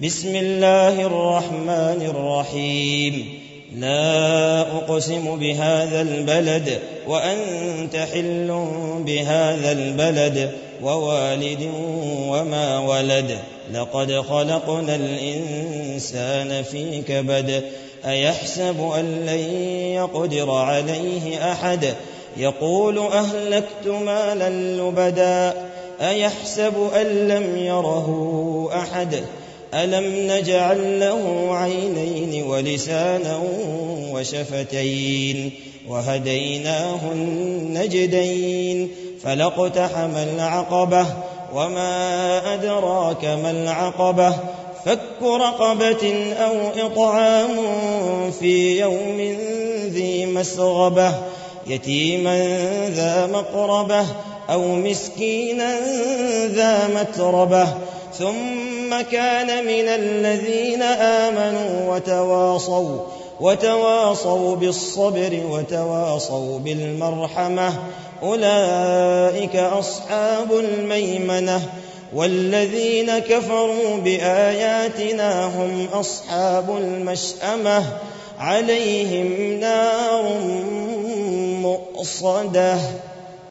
بسم الله الرحمن الرحيم لا أقسم بهذا البلد وأنت حل بهذا البلد ووالد وما ولد لقد خلقنا الإنسان في كبد أيحسب أن لن يقدر عليه أحد يقول أهلكت مالا لبدا أيحسب أن لم يره أحد ألم نجعل له عينين ولسانا وشفتين وهديناه النجدين فلاقتحم العقبة وما أدراك ما العقبة فك رقبة أو إطعام في يوم ذي مسغبة يتيما ذا مقربة أو مسكينا ذا متربة ثم كان من الذين آمنوا وتواصوا بالصبر وتواصوا بالمرحمة أولئك أصحاب الميمنة والذين كفروا بآياتنا هم أصحاب المشأمة عليهم نار مؤصدة.